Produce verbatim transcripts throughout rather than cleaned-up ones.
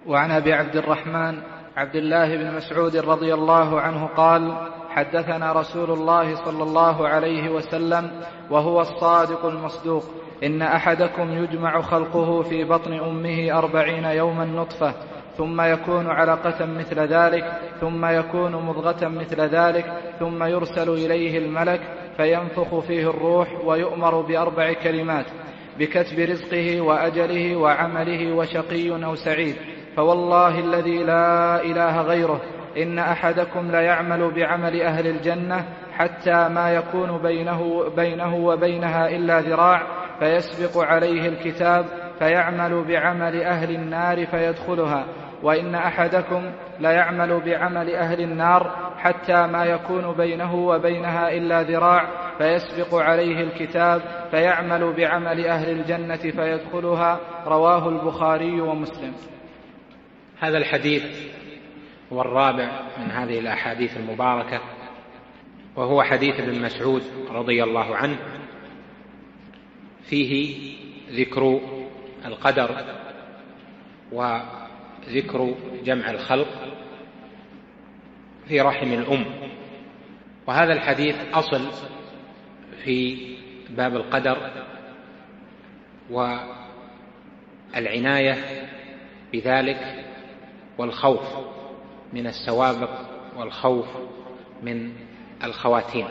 وعن أبي عبد الرحمن عبد الله بن مسعود رضي الله عنه قال: حدثنا رسول الله صلى الله عليه وسلم وهو الصادق المصدوق: إن أحدكم يجمع خلقه في بطن أمه أربعين يوما نطفة، ثم يكون علقة مثل ذلك، ثم يكون مضغة مثل ذلك، ثم يرسل إليه الملك فينفخ فيه الروح، ويؤمر بأربع كلمات: بكتب رزقه وأجله وعمله وشقي أو سعيد. فوالله الذي لا إله غيره إن أحدكم ليعمل بعمل أهل الجنة حتى ما يكون بينه, بينه وبينها إلا ذراع، فيسبق عليه الكتاب فيعمل بعمل أهل النار فيدخلها، وإن أحدكم ليعمل بعمل أهل النار حتى ما يكون بينه وبينها إلا ذراع، فيسبق عليه الكتاب فيعمل بعمل أهل الجنة فيدخلها. رواه البخاري ومسلم. هذا الحديث هو الرابع من هذه الأحاديث المباركة، وهو حديث ابن مسعود رضي الله عنه، فيه ذكر القدر وذكر جمع الخلق في رحم الأم. وهذا الحديث أصل في باب القدر والعناية بذلك، والخوف من السوابق والخوف من الخواتيم.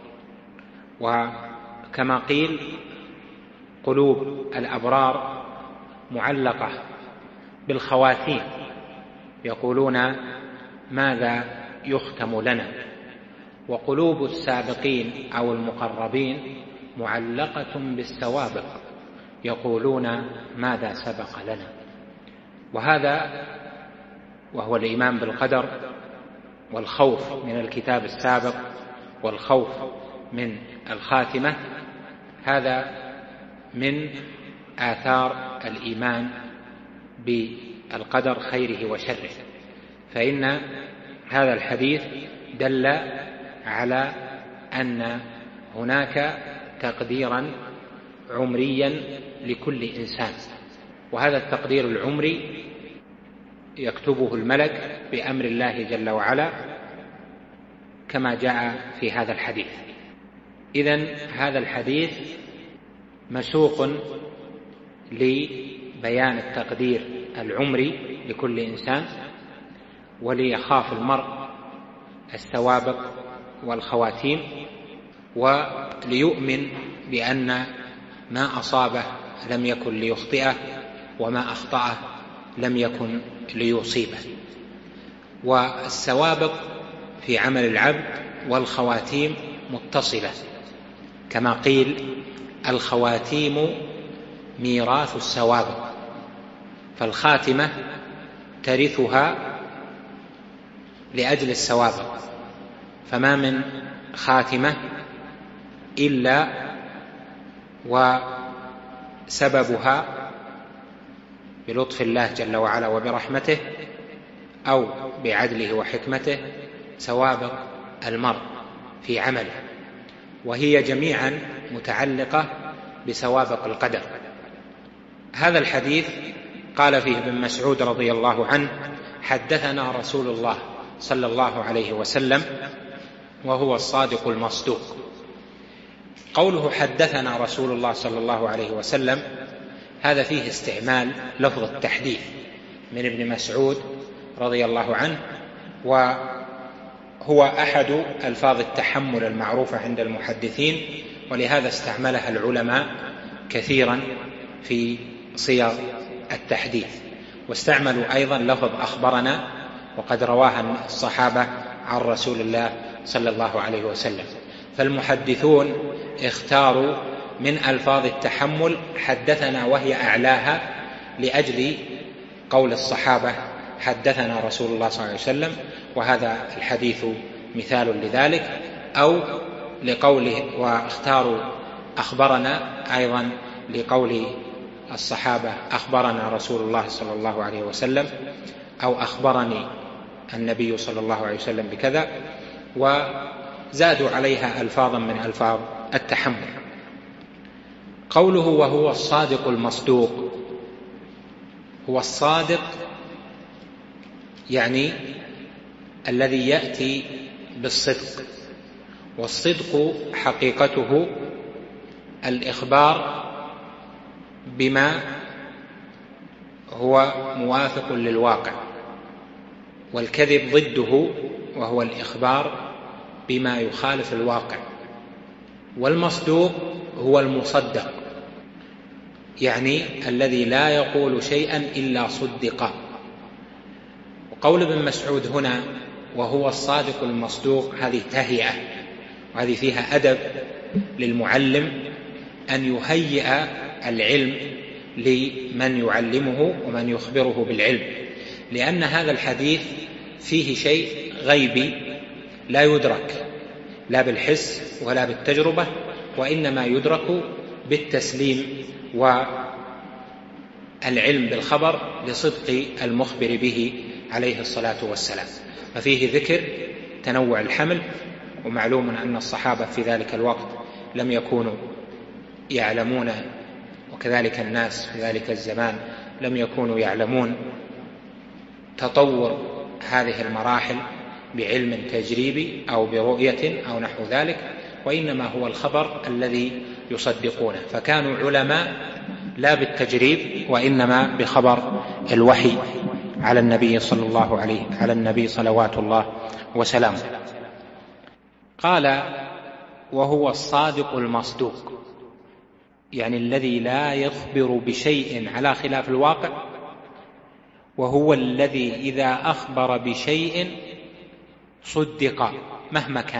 وكما قيل: قلوب الأبرار معلقة بالخواتيم، يقولون ماذا يختم لنا، وقلوب السابقين أو المقربين معلقة بالسوابق، يقولون ماذا سبق لنا. وهذا وهو الإيمان بالقدر والخوف من الكتاب السابق والخوف من الخاتمة، هذا من آثار الإيمان بالقدر خيره وشره. فإن هذا الحديث دل على أن هناك تقديرا عمريا لكل إنسان، وهذا التقدير العمري يكتبه الملك بأمر الله جل وعلا كما جاء في هذا الحديث. إذن هذا الحديث مسوق لبيان التقدير العمري لكل إنسان، وليخاف المرء السوابق والخواتيم، وليؤمن بأن ما أصابه لم يكن ليخطئه، وما أخطأه لم يكن ليصيبه. والسوابق في عمل العبد والخواتيم متصلة، كما قيل: الخواتيم ميراث السوابق، فالخاتمة ترثها لأجل السوابق، فما من خاتمة إلا وسببها بلطف الله جل وعلا وبرحمته أو بعدله وحكمته سوابق المرء في عمله، وهي جميعا متعلقة بسوابق القدر. هذا الحديث قال فيه ابن مسعود رضي الله عنه: حدثنا رسول الله صلى الله عليه وسلم وهو الصادق المصدوق. قوله حدثنا رسول الله صلى الله عليه وسلم هذا فيه استعمال لفظ التحديث من ابن مسعود رضي الله عنه، وهو أحد ألفاظ التحمل المعروفة عند المحدثين، ولهذا استعملها العلماء كثيرا في صيغ التحديث. واستعملوا أيضا لفظ أخبرنا، وقد رواها الصحابة عن رسول الله صلى الله عليه وسلم. فالمحدثون اختاروا من ألفاظ التحمل حدثنا وهي أعلاها، لأجل قول الصحابة حدثنا رسول الله صلى الله عليه وسلم، وهذا الحديث مثال لذلك، أو لقوله واختاروا أخبرنا أيضا لقول الصحابة أخبرنا رسول الله صلى الله عليه وسلم، أو أخبرني النبي صلى الله عليه وسلم بكذا، وزادوا عليها ألفاظا من ألفاظ التحمل. قوله وهو الصادق المصدوق، هو الصادق يعني الذي يأتي بالصدق، والصدق حقيقته الإخبار بما هو موافق للواقع، والكذب ضده وهو الإخبار بما يخالف الواقع. والمصدوق هو المصدق، يعني الذي لا يقول شيئا إلا صدق. وقول ابن مسعود هنا وهو الصادق المصدوق هذه تهيئة، وهذه فيها أدب للمعلم أن يهيئ العلم لمن يعلمه ومن يخبره بالعلم، لأن هذا الحديث فيه شيء غيبي لا يدرك لا بالحس ولا بالتجربة، وإنما يدرك بالتسليم والعلم بالخبر لصدق المخبر به عليه الصلاة والسلام. ففيه ذكر تنوع الحمل، ومعلوم أن الصحابة في ذلك الوقت لم يكونوا يعلمون، وكذلك الناس في ذلك الزمان لم يكونوا يعلمون تطور هذه المراحل بعلم تجريبي أو برؤية أو نحو ذلك، وإنما هو الخبر الذي يصدقونه. فكانوا علماء لا بالتجريب وإنما بخبر الوحي على النبي صلى الله عليه على النبي صلوات الله وسلامه. قال وهو الصادق المصدوق، يعني الذي لا يخبر بشيء على خلاف الواقع، وهو الذي إذا أخبر بشيء صدق مهما كان،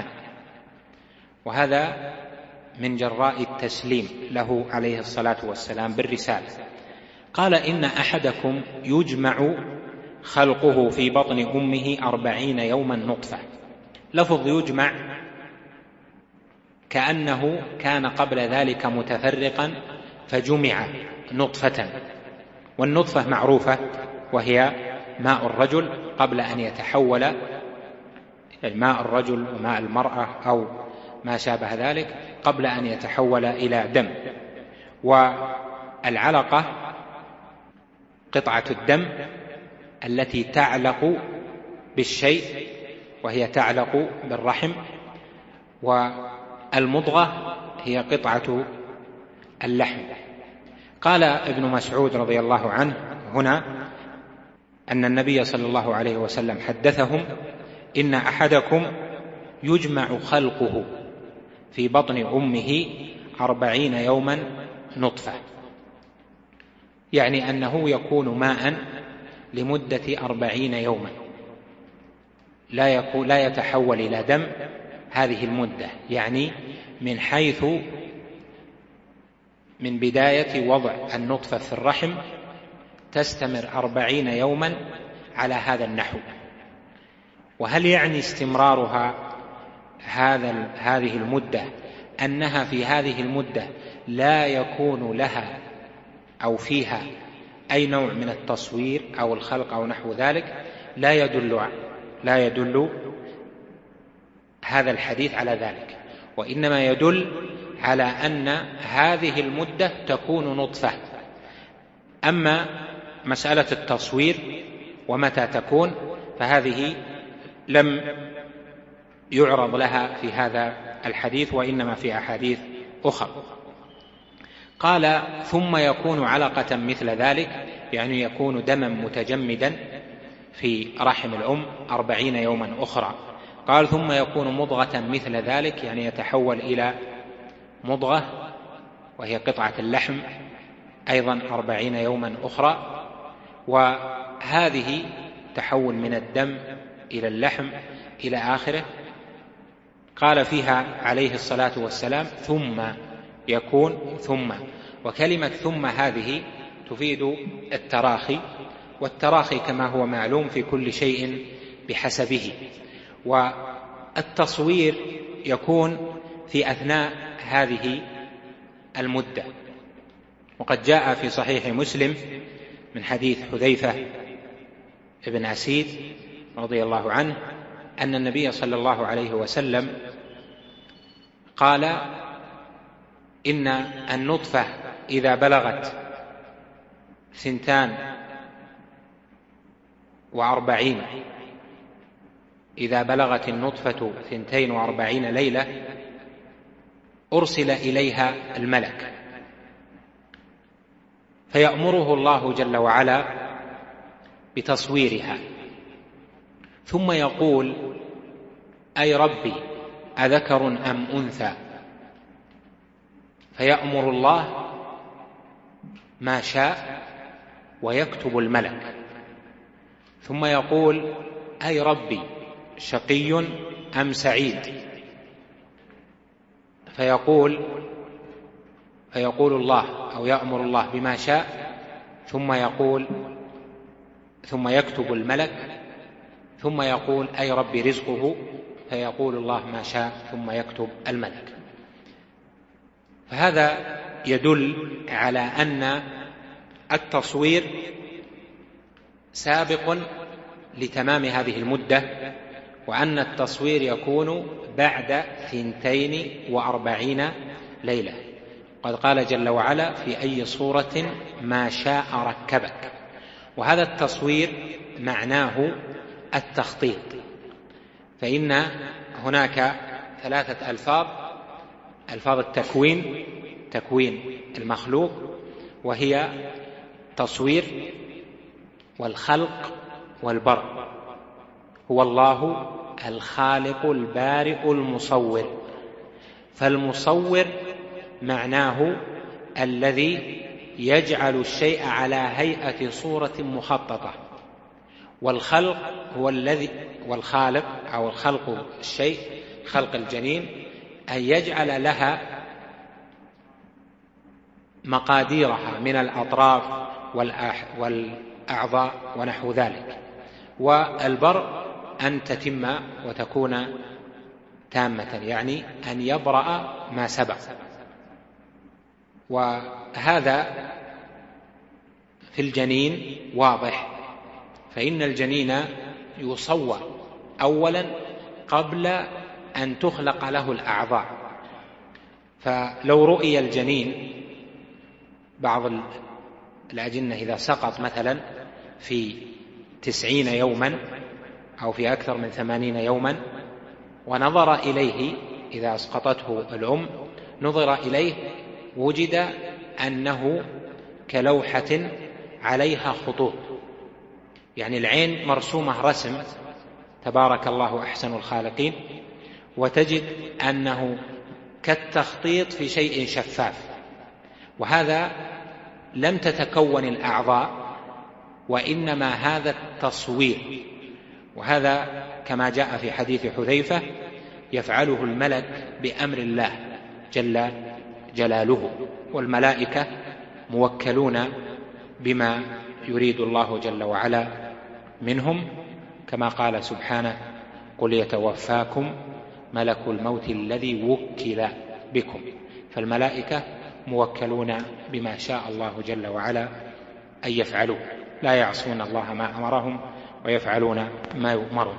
وهذا من جراء التسليم له عليه الصلاة والسلام بالرسالة. قال إن أحدكم يجمع خلقه في بطن أمه أربعين يوما نطفة. لفظ يجمع كأنه كان قبل ذلك متفرقا فجمع نطفة، والنطفة معروفة وهي ماء الرجل قبل أن يتحول، يعني ماء الرجل وماء المرأة أو ما شابه ذلك قبل أن يتحول إلى دم. والعلقة قطعة الدم التي تعلق بالشيء وهي تعلق بالرحم، والمضغة هي قطعة اللحم. قال ابن مسعود رضي الله عنه هنا أن النبي صلى الله عليه وسلم حدثهم إن أحدكم يجمع خلقه في بطن أمه أربعين يوما نطفة، يعني أنه يكون ماء لمدة أربعين يوما، لا يكون لا يتحول إلى دم هذه المدة، يعني من حيث من بداية وضع النطفة في الرحم تستمر أربعين يوما على هذا النحو. وهل يعني استمرارها هذا هذه المدة أنها في هذه المدة لا يكون لها أو فيها أي نوع من التصوير أو الخلق أو نحو ذلك؟ لا يدل لا يدل هذا الحديث على ذلك، وإنما يدل على أن هذه المدة تكون نطفة. أما مسألة التصوير ومتى تكون فهذه لم يعرض لها في هذا الحديث، وإنما في أحاديث أخرى. قال ثم يكون علقة مثل ذلك، يعني يكون دما متجمدا في رحم الأم أربعين يوما أخرى. قال ثم يكون مضغة مثل ذلك، يعني يتحول إلى مضغة وهي قطعة اللحم أيضا أربعين يوما أخرى. وهذه تحول من الدم إلى اللحم إلى آخره. قال فيها عليه الصلاة والسلام ثم يكون ثم، وكلمة ثم هذه تفيد التراخي، والتراخي كما هو معلوم في كل شيء بحسبه. والتصوير يكون في أثناء هذه المدة، وقد جاء في صحيح مسلم من حديث حذيفة ابن أسيد رضي الله عنه أن النبي صلى الله عليه وسلم قال إن النطفة إذا بلغت ثنتان وأربعين إذا بلغت النطفة ثنتين وأربعين ليلة أرسل إليها الملك فيأمره الله جل وعلا بتصويرها، ثم يقول: أي ربي أذكر أم أنثى؟ فيأمر الله ما شاء ويكتب الملك، ثم يقول: أي ربي شقي أم سعيد؟ فيقول فيقول الله أو يأمر الله بما شاء، ثم يقول ثم يكتب الملك، ثم يقول: أي ربي رزقه؟ فيقول الله ما شاء ثم يكتب الملك. فهذا يدل على أن التصوير سابق لتمام هذه المدة، وأن التصوير يكون بعد ثنتين وأربعين ليلة. قد قال جل وعلا: في أي صورة ما شاء ركبك. وهذا التصوير معناه التخطيط، فإن هناك ثلاثة ألفاظ: ألفاظ التكوين، تكوين المخلوق، وهي تصوير والخلق والبرء. هو الله الخالق البارئ المصور. فالمصور معناه الذي يجعل الشيء على هيئة صورة مخططة، والخلق هو الذي والخالق أو الخلق الشيء، خلق الجنين، أن يجعل لها مقاديرها من الأطراف والأعضاء ونحو ذلك. والبرء أن تتم وتكون تامة، يعني أن يبرأ ما سبق. وهذا في الجنين واضح، فإن الجنين يصور أولا قبل أن تخلق له الأعضاء. فلو رؤي الجنين، بعض الأجنة إذا سقط مثلا في تسعين يوما أو في أكثر من ثمانين يوما ونظر إليه، إذا أسقطته الأم نظر إليه وجد أنه كلوحة عليها خطوط، يعني العين مرسومة رسم تبارك الله أحسن الخالقين، وتجد أنه كالتخطيط في شيء شفاف. وهذا لم تتكون الأعضاء، وإنما هذا التصوير. وهذا كما جاء في حديث حذيفة يفعله الملك بأمر الله جل جلاله، والملائكة موكلون بما يريد الله جل وعلا منهم، كما قال سبحانه: قل يتوفاكم ملك الموت الذي وكل بكم. فالملائكة موكلون بما شاء الله جل وعلا أن يفعلوا، لا يعصون الله ما أمرهم ويفعلون ما يؤمرون.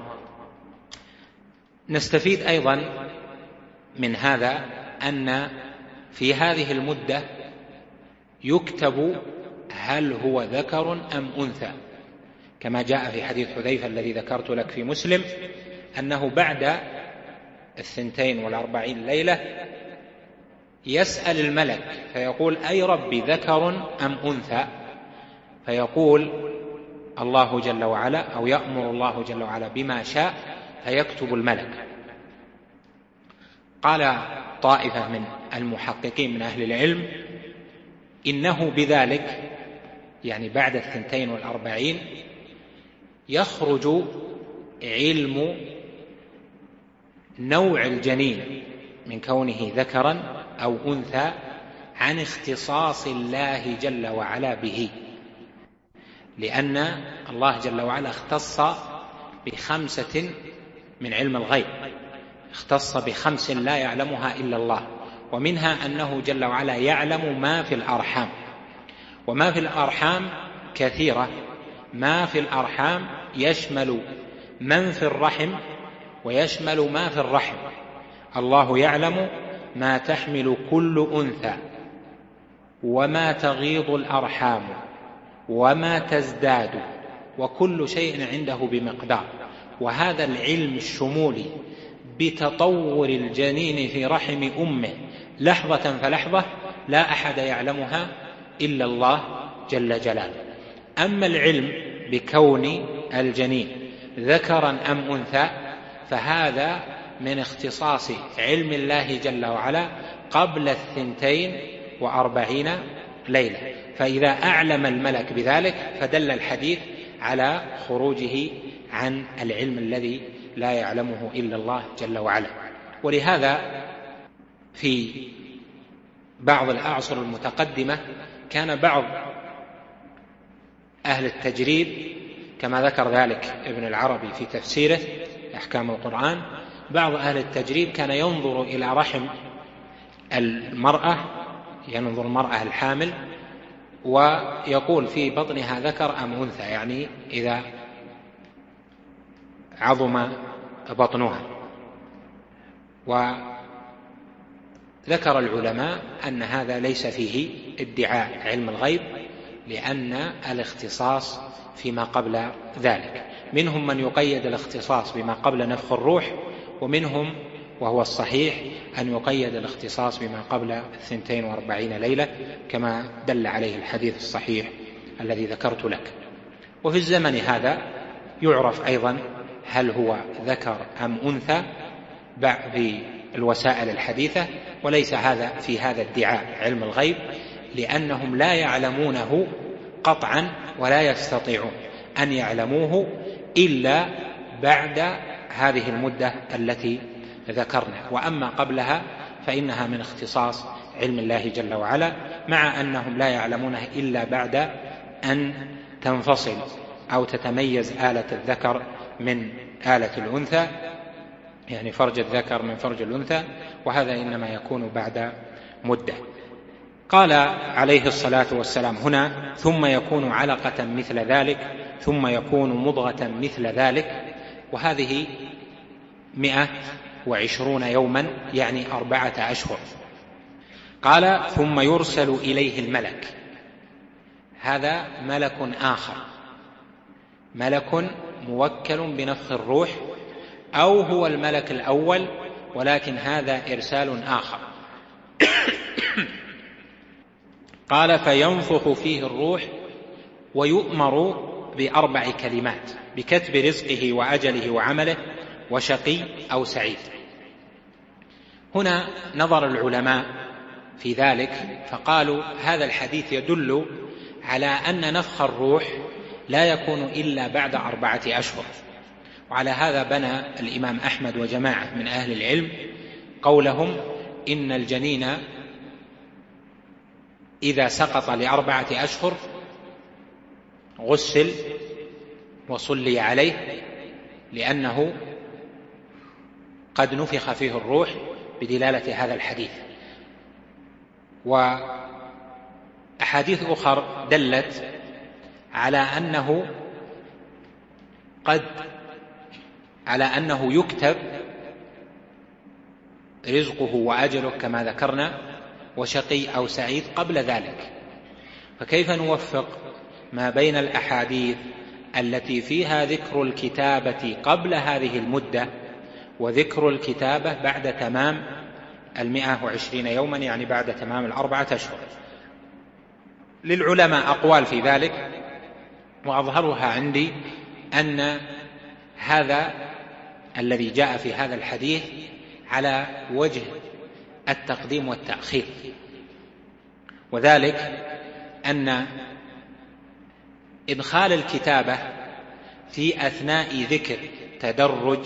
نستفيد أيضا من هذا أن في هذه المدة يكتب هل هو ذكر أم أنثى، كما جاء في حديث حذيفة الذي ذكرت لك في مسلم، أنه بعد الثنتين والأربعين ليلة يسأل الملك فيقول: أي ربي ذكر أم أنثى؟ فيقول الله جل وعلا أو يأمر الله جل وعلا بما شاء فيكتب الملك. قال طائفة من المحققين من أهل العلم: إنه بذلك، يعني بعد الثنتين والأربعين، يخرج علم نوع الجنين من كونه ذكرا أو أنثى عن اختصاص الله جل وعلا به، لأن الله جل وعلا اختص بخمسة من علم الغيب، اختص بخمس لا يعلمها إلا الله، ومنها أنه جل وعلا يعلم ما في الأرحام. وما في الأرحام كثيرة، ما في الأرحام يشمل من في الرحم ويشمل ما في الرحم. الله يعلم ما تحمل كل أنثى وما تغيض الأرحام وما تزداد وكل شيء عنده بمقدار. وهذا العلم الشمولي بتطور الجنين في رحم أمه لحظة فلحظة لا أحد يعلمها إلا الله جل جلاله. أما العلم بكون الجنين ذكرا أم أنثى فهذا من اختصاص علم الله جل وعلا قبل الثنتين وأربعين ليلة. فإذا أعلم الملك بذلك فدل الحديث على خروجه عن العلم الذي لا يعلمه إلا الله جل وعلا. ولهذا في بعض الأعصر المتقدمة كان بعض أهل التجريب كما ذكر ذلك ابن العربي في تفسيره أحكام القرآن، بعض أهل التجريب كان ينظر إلى رحم المرأة، ينظر المرأة الحامل ويقول في بطنها ذكر أم أنثى، يعني إذا عظم بطنها. وذكر العلماء أن هذا ليس فيه ادعاء علم الغيب، لأن الاختصاص فيما قبل ذلك. منهم من يقيد الاختصاص بما قبل نفخ الروح، ومنهم وهو الصحيح أن يقيد الاختصاص بما قبل الثنتين واربعين ليلة كما دل عليه الحديث الصحيح الذي ذكرت لك. وفي الزمن هذا يعرف أيضا هل هو ذكر أم أنثى بالوسائل الحديثة، وليس هذا في هذا ادعاء علم الغيب، لأنهم لا يعلمونه قطعا ولا يستطيعون أن يعلموه إلا بعد هذه المدة التي ذكرنا. وأما قبلها فإنها من اختصاص علم الله جل وعلا، مع أنهم لا يعلمونه إلا بعد أن تنفصل أو تتميز آلة الذكر من آلة الأنثى، يعني فرج الذكر من فرج الأنثى، وهذا إنما يكون بعد مدة. قال عليه الصلاة والسلام هنا ثم يكون علقة مثل ذلك ثم يكون مضغة مثل ذلك، وهذه مئة وعشرون يوما يعني أربعة أشهر. قال ثم يرسل إليه الملك، هذا ملك آخر، ملك موكل بنفخ الروح، أو هو الملك الأول ولكن هذا إرسال آخر. قال فينفخ فيه الروح ويؤمر بأربع كلمات: بكتب رزقه وأجله وعمله وشقي أو سعيد. هنا نظر العلماء في ذلك فقالوا هذا الحديث يدل على أن نفخ الروح لا يكون إلا بعد أربعة أشهر. وعلى هذا بنى الإمام أحمد وجماعة من أهل العلم قولهم إن الجنين إذا سقط لأربعة أشهر غسل وصلي عليه، لأنه قد نفخ فيه الروح بدلالة هذا الحديث. وأحاديث أخرى دلت على أنه قد على أنه يكتب رزقه وأجله كما ذكرنا وشقي أو سعيد قبل ذلك. فكيف نوفق ما بين الأحاديث التي فيها ذكر الكتابة قبل هذه المدة وذكر الكتابة بعد تمام المئة وعشرين يوما، يعني بعد تمام الأربعة أشهر؟ للعلماء أقوال في ذلك، وأظهرها عندي أن هذا الذي جاء في هذا الحديث على وجه التقديم والتأخير، وذلك أن إدخال الكتابة في أثناء ذكر تدرج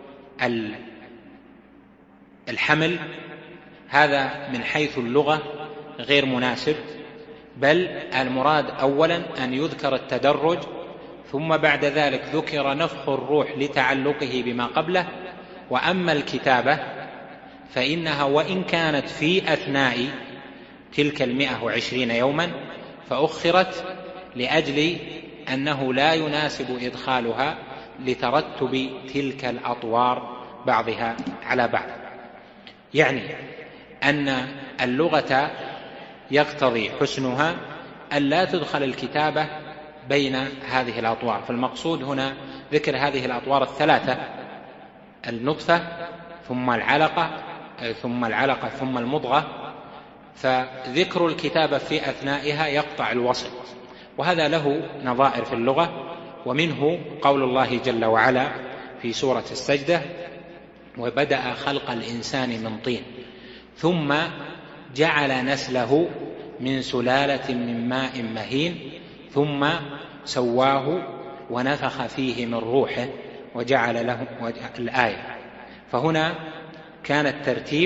الحمل هذا من حيث اللغة غير مناسب، بل المراد أولا أن يذكر التدرج ثم بعد ذلك ذكر نفخ الروح لتعلقه بما قبله. وأما الكتابة فإنها وإن كانت في أثناء تلك المئة وعشرين يوما فأخرت لأجل أنه لا يناسب إدخالها لترتب تلك الأطوار بعضها على بعض. يعني أن اللغة يقتضي حسنها أن لا تدخل الكتابة بين هذه الأطوار. فالمقصود هنا ذكر هذه الأطوار الثلاثة: النطفة ثم العلقة ثم العلقة ثم المضغة. فذكر الكتابة في أثنائها يقطع الوصل، وهذا له نظائر في اللغة، ومنه قول الله جل وعلا في سورة السجدة: وبدأ خلق الإنسان من طين ثم جعل نسله من سلالة من ماء مهين ثم سواه ونفخ فيه من روحه وجعل له الآية. فهنا كان الترتيب: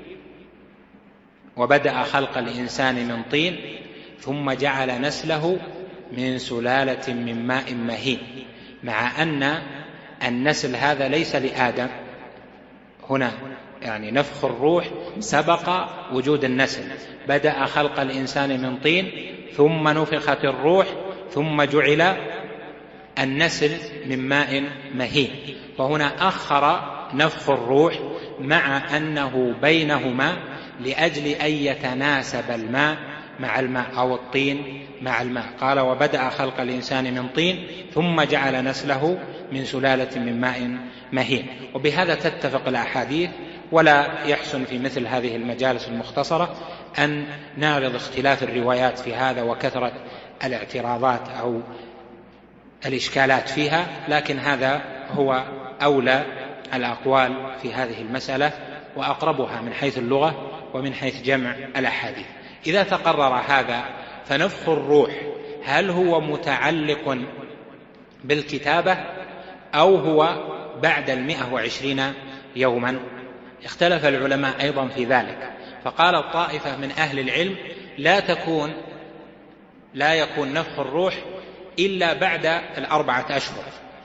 وبدأ خلق الإنسان من طين ثم جعل نسله من سلالة من ماء مهين، مع أن النسل هذا ليس لآدم. هنا يعني نفخ الروح سبق وجود النسل. بدأ خلق الإنسان من طين ثم نفخت الروح ثم جعل النسل من ماء مهين. وهنا أخر نفخ الروح مع أنه بينهما لأجل أن يتناسب الماء مع الماء أو الطين مع الماء. قال: وبدأ خلق الإنسان من طين ثم جعل نسله من سلالة من ماء مهين. وبهذا تتفق الأحاديث، ولا يحسن في مثل هذه المجالس المختصرة أن نعرض اختلاف الروايات في هذا وكثرة الاعتراضات أو الإشكالات فيها، لكن هذا هو أولى الأقوال في هذه المسألة وأقربها من حيث اللغة ومن حيث جمع الأحاديث. إذا تقرر هذا، فنفخ الروح هل هو متعلق بالكتابة أو هو بعد المئة وعشرين يوما؟ اختلف العلماء أيضا في ذلك، فقال الطائفة من أهل العلم: لا تكون لا يكون نفخ الروح إلا بعد الأربعة أشهر،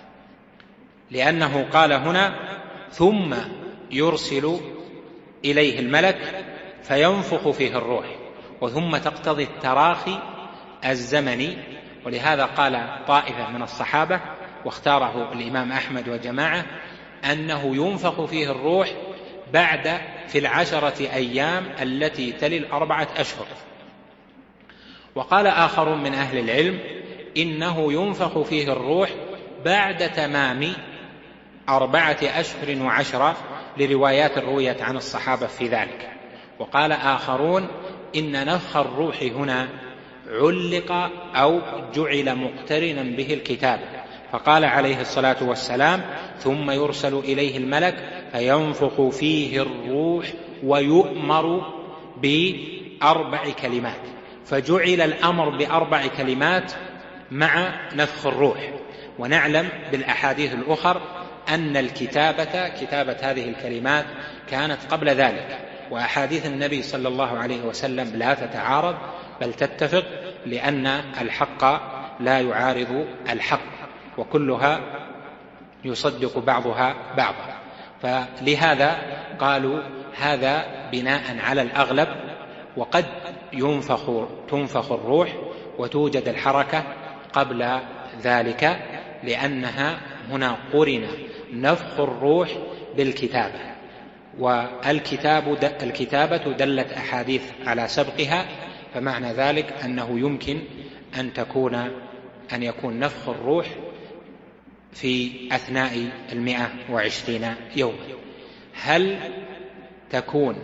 لأنه قال هنا: ثم يرسل إليه الملك فينفخ فيه الروح، وثم تقتضي التراخي الزمني. ولهذا قال طائفة من الصحابة، واختاره الإمام أحمد وجماعة، أنه ينفخ فيه الروح بعد في العشرة أيام التي تلي الأربعة أشهر. وقال آخر من أهل العلم: إنه ينفخ فيه الروح بعد تمام أربعة أشهر وعشرة، لروايات رويت عن الصحابة في ذلك. وقال آخرون: إن نفخ الروح هنا علق أو جعل مقترنا به الكتاب، فقال عليه الصلاة والسلام: ثم يرسل إليه الملك فينفخ فيه الروح ويؤمر بأربع كلمات، فجعل الأمر بأربع كلمات مع نفخ الروح. ونعلم بالأحاديث الأخر أن الكتابة كتابة هذه الكلمات كانت قبل ذلك، وأحاديث النبي صلى الله عليه وسلم لا تتعارض بل تتفق، لأن الحق لا يعارض الحق، وكلها يصدق بعضها بعضا. فلهذا قالوا هذا بناء على الأغلب، وقد ينفخ تنفخ الروح وتوجد الحركة قبل ذلك، لأنها هنا قرن نفخ الروح بالكتابة، والكتاب الكتابة دلت أحاديث على سبقها، فمعنى ذلك أنه يمكن أن تكون أن يكون نفخ الروح في أثناء المئة وعشرين يوما. هل تكون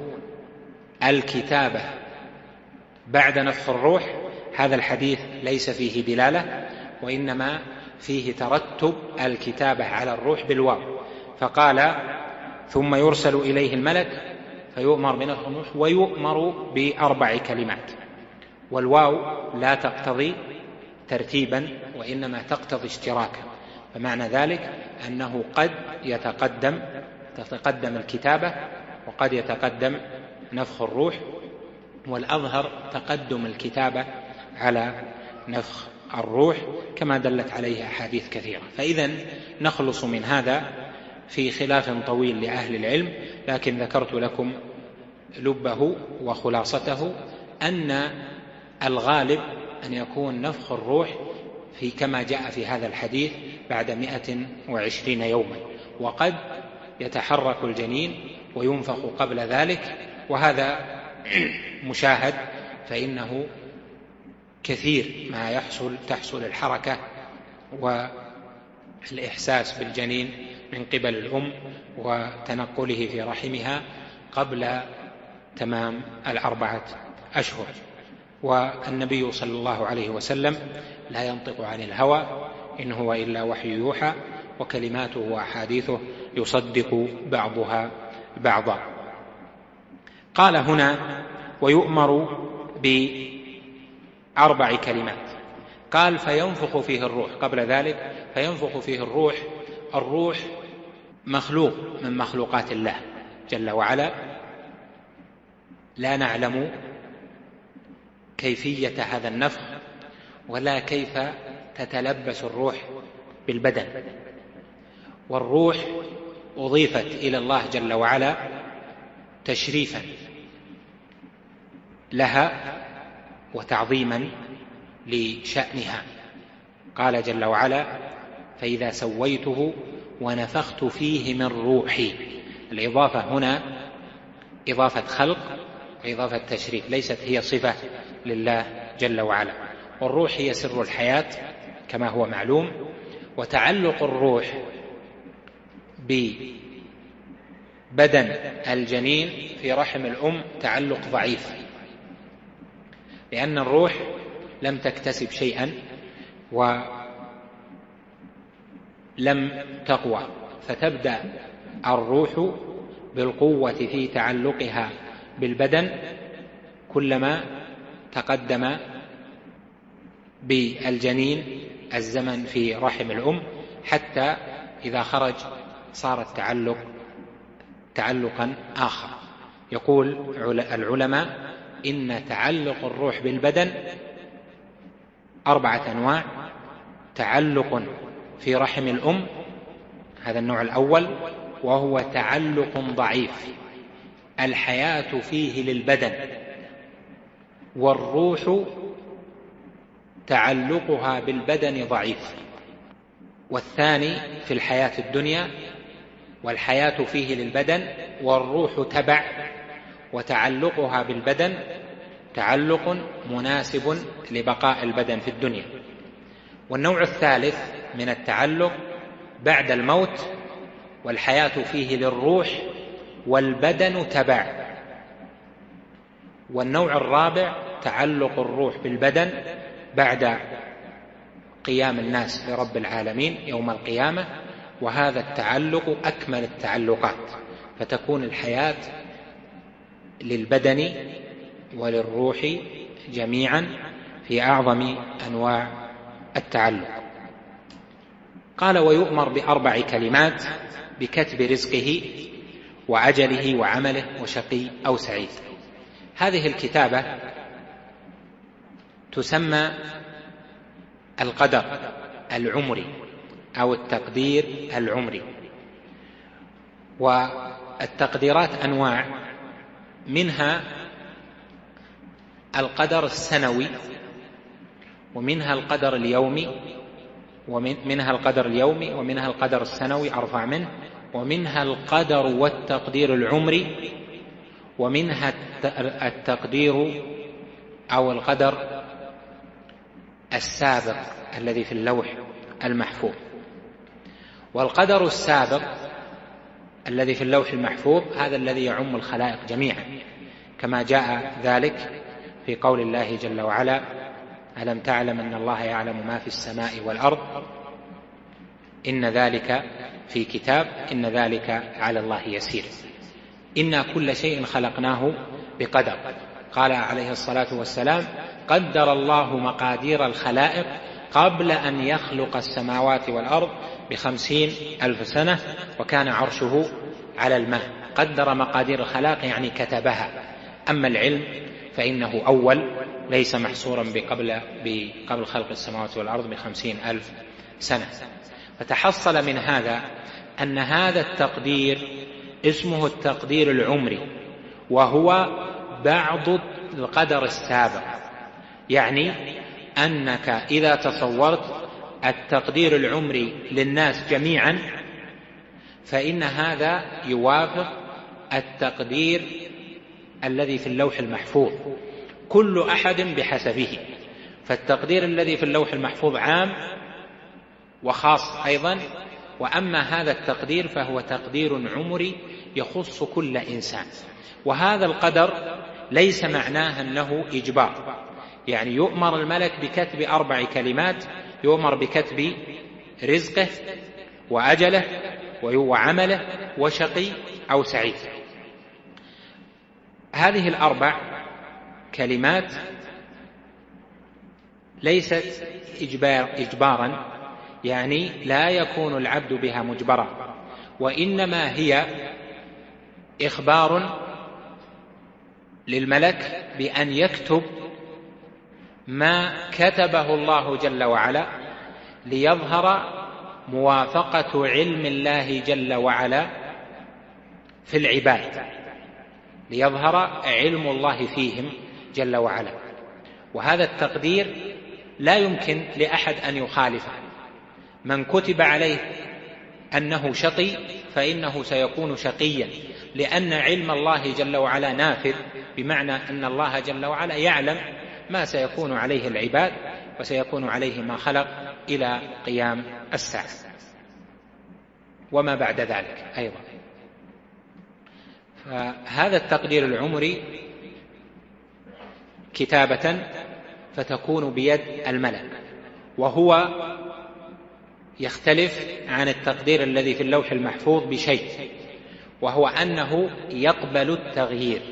الكتابة بعد نفخ الروح؟ هذا الحديث ليس فيه دلالة، وإنما فيه ترتب الكتابة على الروح بالواو. فقال: ثم يرسل إليه الملك فيؤمر بنفخ الروح ويؤمر بأربع كلمات، والواو لا تقتضي ترتيبا وإنما تقتضي اشتراكا، فمعنى ذلك أنه قد يتقدم تتقدم الكتابة وقد يتقدم نفخ الروح، والأظهر تقدم الكتابة على نفخ الروح كما دلت عليه أحاديث كثيرة. فإذن نخلص من هذا في خلاف طويل لأهل العلم، لكن ذكرت لكم لبه وخلاصته، أن الغالب أن يكون نفخ الروح في كما جاء في هذا الحديث بعد مئة وعشرين يوما، وقد يتحرك الجنين وينفخ قبل ذلك، وهذا مشاهد، فإنه كثير ما يحصل تحصل الحركة والإحساس بالجنين من قبل الأم وتنقله في رحمها قبل تمام الأربعة أشهر. والنبي صلى الله عليه وسلم لا ينطق عن الهوى إن هو إلا وحي يوحى، وكلماته وأحاديثه يصدق بعضها بعضا. قال هنا: ويؤمر بأربع كلمات. قال: فينفخ فيه الروح. قبل ذلك فينفخ فيه الروح. الروح مخلوق من مخلوقات الله جل وعلا، لا نعلم كيفية هذا النفخ ولا كيف تتلبس الروح بالبدن. والروح أضيفت إلى الله جل وعلا تشريفا لها وتعظيما لشأنها. قال جل وعلا: فإذا سويته ونفخت فيه من روحي. الإضافة هنا إضافة خلق وإضافة تشريف، ليست هي صفة لله جل وعلا. والروح هي سر الحياة كما هو معلوم، وتعلق الروح ببدن الجنين في رحم الأم تعلق ضعيف، لأن الروح لم تكتسب شيئا ولم تقوى، فتبدأ الروح بالقوة في تعلقها بالبدن كلما تقدم بالجنين الزمن في رحم الأم، حتى إذا خرج صار التعلق تعلقا آخر. يقول العلماء: إن تعلق الروح بالبدن أربعة أنواع. تعلق في رحم الأم، هذا النوع الأول، وهو تعلق ضعيف الحياة فيه للبدن، والروح تعلقها بالبدن ضعيف. والثاني في الحياة الدنيا، والحياة فيه للبدن والروح تبع، وتعلقها بالبدن تعلق مناسب لبقاء البدن في الدنيا. والنوع الثالث من التعلق بعد الموت، والحياة فيه للروح والبدن تبع. والنوع الرابع تعلق الروح بالبدن بعد قيام الناس لرب العالمين يوم القيامة، وهذا التعلق أكمل التعلقات، فتكون الحياة للبدن وللروح جميعا في أعظم أنواع التعلق. قال: ويؤمر بأربع كلمات: بكتب رزقه وأجله وعمله وشقي أو سعيد. هذه الكتابة تسمى القدر العمري أو التقدير العمري. والتقديرات أنواع، منها القدر السنوي، ومنها القدر اليومي، ومنها القدر اليومي ومنها القدر السنوي أرفع منه، ومنها القدر والتقدير العمري، ومنها التقدير أو القدر السابق الذي في اللوح المحفوظ. والقدر السابق الذي في اللوح المحفوظ هذا الذي يعم الخلائق جميعا، كما جاء ذلك في قول الله جل وعلا: ألم تعلم أن الله يعلم ما في السماء والأرض إن ذلك في كتاب إن ذلك على الله يسير. إنا كل شيء خلقناه بقدر. قال عليه الصلاة والسلام: قدر الله مقادير الخلائق قبل أن يخلق السماوات والأرض بخمسين ألف سنة، وكان عرشه على الماء. قدر مقادير الخلائق يعني كتبها. أما العلم فإنه أول، ليس محصورا بقبل, بقبل خلق السماوات والأرض بخمسين ألف سنة. فتحصل من هذا أن هذا التقدير اسمه التقدير العمري، وهو بعض القدر السابق. يعني أنك إذا تصورت التقدير العمري للناس جميعا فإن هذا يوافق التقدير الذي في اللوح المحفوظ، كل أحد بحسبه. فالتقدير الذي في اللوح المحفوظ عام وخاص أيضا، وأما هذا التقدير فهو تقدير عمري يخص كل إنسان. وهذا القدر ليس معناه أنه إجبار، يعني يؤمر الملك بكتب أربع كلمات، يؤمر بكتب رزقه وأجله وعمله وشقي أو سعيد. هذه الأربع كلمات ليست إجبار إجبارا، يعني لا يكون العبد بها مجبرا، وإنما هي إخبار للملك بأن يكتب ما كتبه الله جل وعلا ليظهر موافقة علم الله جل وعلا في العباد، ليظهر علم الله فيهم جل وعلا. وهذا التقدير لا يمكن لأحد أن يخالفه. من كتب عليه أنه شقي فإنه سيكون شقيا، لأن علم الله جل وعلا نافذ، بمعنى أن الله جل وعلا يعلم ما سيكون عليه العباد وسيكون عليه ما خلق إلى قيام الساعة وما بعد ذلك أيضا. فهذا التقدير العمري كتابة فتكون بيد الملك، وهو يختلف عن التقدير الذي في اللوح المحفوظ بشيء، وهو أنه يقبل التغيير.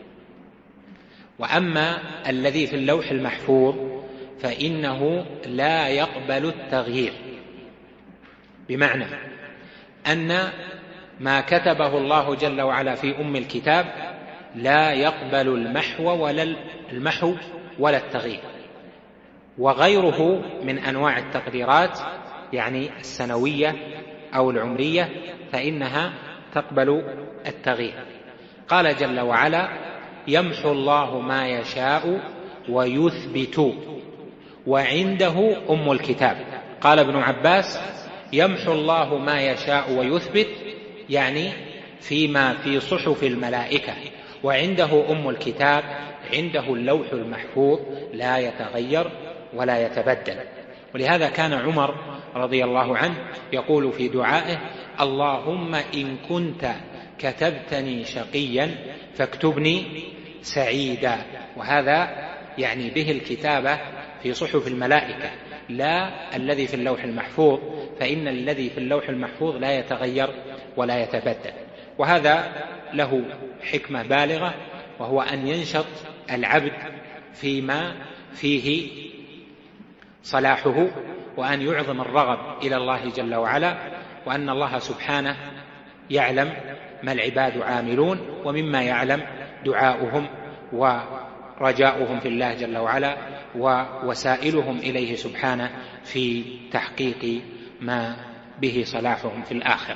وأما الذي في اللوح المحفوظ فإنه لا يقبل التغيير، بمعنى أن ما كتبه الله جل وعلا في أم الكتاب لا يقبل المحو ولا المحو ولا التغيير. وغيره من أنواع التقديرات يعني السنوية أو العمرية فإنها تقبل التغيير. قال جل وعلا: يمحو الله ما يشاء ويثبت وعنده أم الكتاب. قال ابن عباس: يمحو الله ما يشاء ويثبت يعني فيما في صحف الملائكة، وعنده أم الكتاب عنده اللوح المحفوظ لا يتغير ولا يتبدل. ولهذا كان عمر رضي الله عنه يقول في دعائه: اللهم إن كنت كتبتني شقيا فاكتبني سعيدا. وهذا يعني به الكتابة في صحف الملائكة لا الذي في اللوح المحفوظ، فإن الذي في اللوح المحفوظ لا يتغير ولا يتبدل. وهذا له حكمة بالغة، وهو أن ينشط العبد فيما فيه صلاحه، وأن يعظم الرغب إلى الله جل وعلا، وأن الله سبحانه يعلم ما العباد عاملون، ومما يعلم دعاؤهم ورجاؤهم في الله جل وعلا ووسائلهم إليه سبحانه في تحقيق ما به صلاحهم في الآخرة.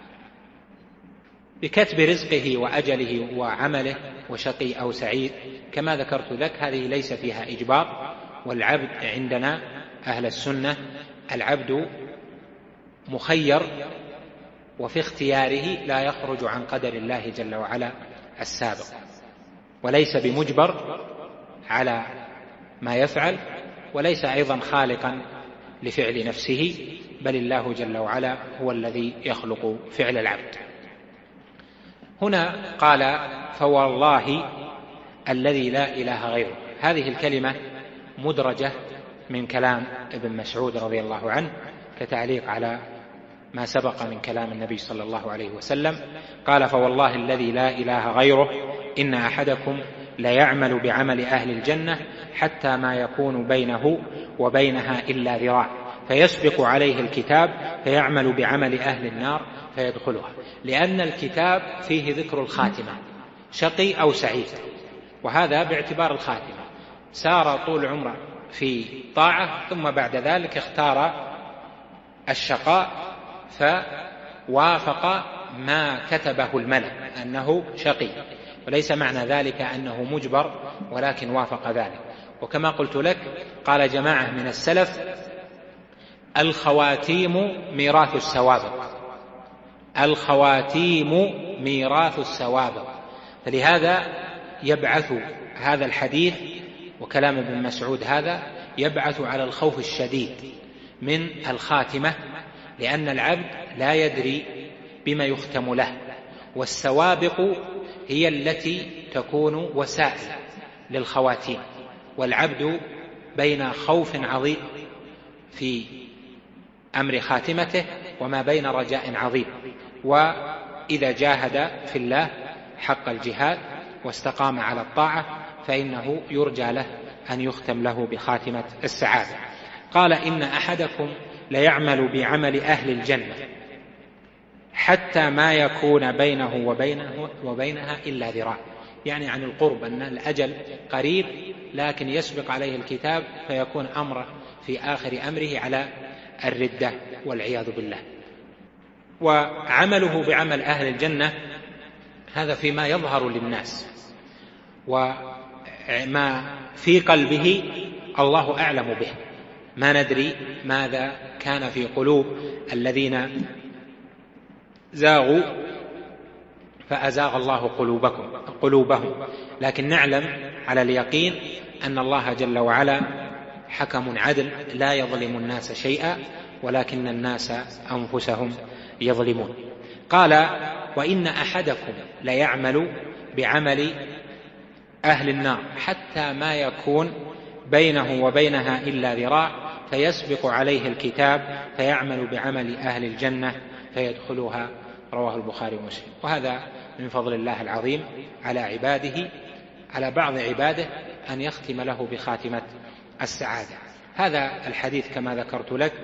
بكتب رزقه وأجله وعمله وشقي أو سعيد كما ذكرت لك، هذه ليس فيها إجبار. والعبد عندنا أهل السنة العبد مخير، وفي اختياره لا يخرج عن قدر الله جل وعلا السابق، وليس بمجبر على ما يفعل، وليس أيضا خالقا لفعل نفسه، بل الله جل وعلا هو الذي يخلق فعل العبد. هنا قال: فوالله الذي لا إله غيره. هذه الكلمة مدرجة من كلام ابن مسعود رضي الله عنه كتعليق على ما سبق من كلام النبي صلى الله عليه وسلم. قال: فوالله الذي لا إله غيره إن أحدكم ليعمل بعمل أهل الجنة حتى ما يكون بينه وبينها إلا ذراع، فيسبق عليه الكتاب فيعمل بعمل أهل النار فيدخلها. لأن الكتاب فيه ذكر الخاتمة، شقي أو سعيد، وهذا باعتبار الخاتمة. سار طول عمره في طاعة ثم بعد ذلك اختار الشقاء فوافق ما كتبه الملك أنه شقي، وليس معنى ذلك أنه مجبر، ولكن وافق ذلك. وكما قلت لك قال جماعة من السلف: الخواتيم ميراث السوابق، الخواتيم ميراث السوابق. فلهذا يبعث هذا الحديث وكلام ابن مسعود هذا يبعث على الخوف الشديد من الخاتمة، لأن العبد لا يدري بما يختم له، والسوابق هي التي تكون وسائل للخواتيم، والعبد بين خوف عظيم في أمر خاتمته وما بين رجاء عظيم. وإذا جاهد في الله حق الجهاد واستقام على الطاعة فإنه يرجى له أن يختم له بخاتمة السعادة. قال: إن أحدكم ليعمل بعمل أهل الجنة حتى ما يكون بينه وبينه وبينها إلا ذراع، يعني عن القرب، أن الأجل قريب لكن يسبق عليه الكتاب فيكون أمره في آخر أمره على الردة والعياذ بالله. وعمله بعمل أهل الجنة هذا فيما يظهر للناس، وما في قلبه الله أعلم به، ما ندري ماذا كان في قلوب الذين زاغوا فأزاغ الله قلوبكم قلوبهم، لكن نعلم على اليقين أن الله جل وعلا حكم عدل لا يظلم الناس شيئا ولكن الناس أنفسهم يظلمون. قال: وإن أحدكم ليعمل بعمل أهل النار حتى ما يكون بينه وبينها إلا ذراع فيسبق عليه الكتاب فيعمل بعمل أهل الجنة فيدخلها. رواه البخاري ومسلم. وهذا من فضل الله العظيم على عباده، على بعض عباده، أن يختم له بخاتمة السعادة. هذا الحديث كما ذكرت لك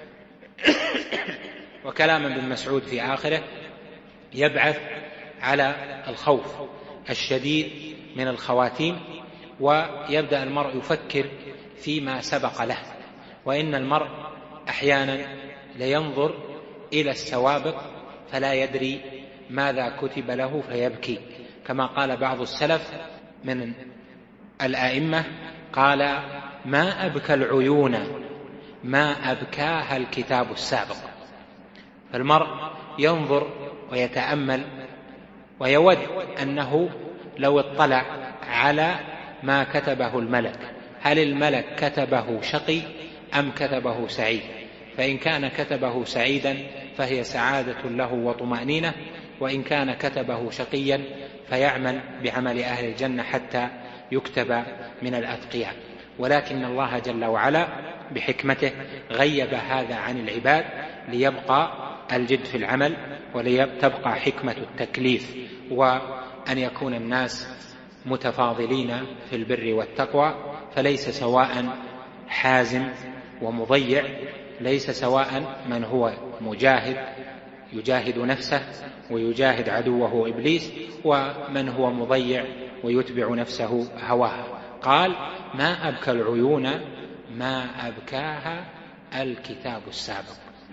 وكلام ابن مسعود في آخره يبعث على الخوف الشديد من الخواتيم، ويبدأ المرء يفكر فيما سبق له. وإن المرء أحيانا لينظر إلى السوابق فلا يدري ماذا كتب له فيبكي، كما قال بعض السلف من الآئمة، قال: ما أبكى العيون ما أبكاها الكتاب السابق. فالمرء ينظر ويتأمل ويود أنه لو اطلع على ما كتبه الملك، هل الملك كتبه شقي أم كتبه سعيد؟ فإن كان كتبه سعيدا فهي سعادة له وطمأنينة، وإن كان كتبه شقيا فيعمل بعمل أهل الجنة حتى يكتب من الأتقياء. ولكن الله جل وعلا بحكمته غيب هذا عن العباد ليبقى الجد في العمل ولتبقى حكمة التكليف، وأن يكون الناس متفاضلين في البر والتقوى، فليس سواء حازم ومضيع، ليس سواء من هو مجاهد يجاهد نفسه ويجاهد عدوه إبليس، ومن هو مضيع ويتبع نفسه هواها. قال: ما أبكى العيون ما أبكاها الكتاب السابق.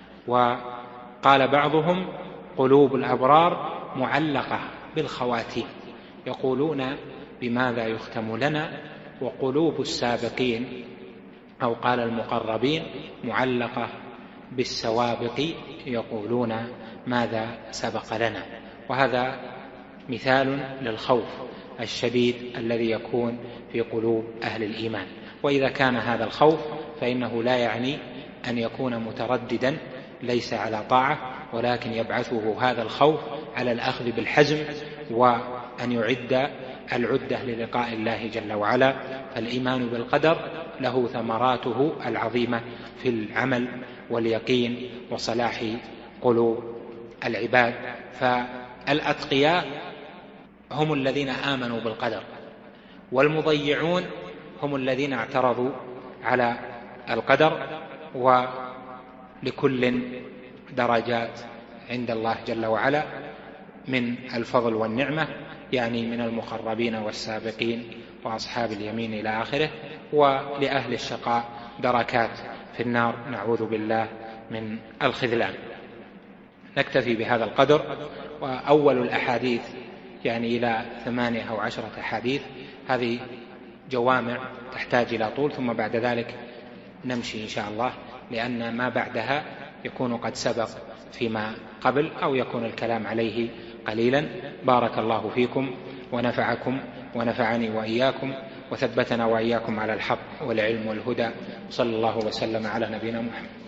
وقال بعضهم: قلوب الأبرار معلقة بالخواتيم، يقولون بماذا يختم لنا، وقلوب السابقين أو قال المقربين معلقة بالسوابق، يقولون ماذا سبق لنا. وهذا مثال للخوف الشديد الذي يكون في قلوب أهل الإيمان. وإذا كان هذا الخوف فإنه لا يعني أن يكون مترددا ليس على طاعة، ولكن يبعثه هذا الخوف على الأخذ بالحزم وأن يعد العدة للقاء الله جل وعلا. فالإيمان بالقدر له ثمراته العظيمة في العمل واليقين وصلاح قلوب العباد. فالأتقياء هم الذين آمنوا بالقدر، والمضيعون هم الذين اعترضوا على القدر. ولكل درجات عند الله جل وعلا من الفضل والنعمة، يعني من المقربين والسابقين وأصحاب اليمين إلى آخره. ولأهل الشقاء دركات في النار، نعوذ بالله من الخذلان. نكتفي بهذا القدر. وأول الأحاديث يعني إلى ثمانية أو عشرة أحاديث، هذه جوامع تحتاج إلى طول، ثم بعد ذلك نمشي إن شاء الله، لأن ما بعدها يكون قد سبق فيما قبل أو يكون الكلام عليه قليلا. بارك الله فيكم ونفعكم ونفعني وإياكم، وثبتنا وإياكم على الحق والعلم والهدى. صلى الله وسلم على نبينا محمد.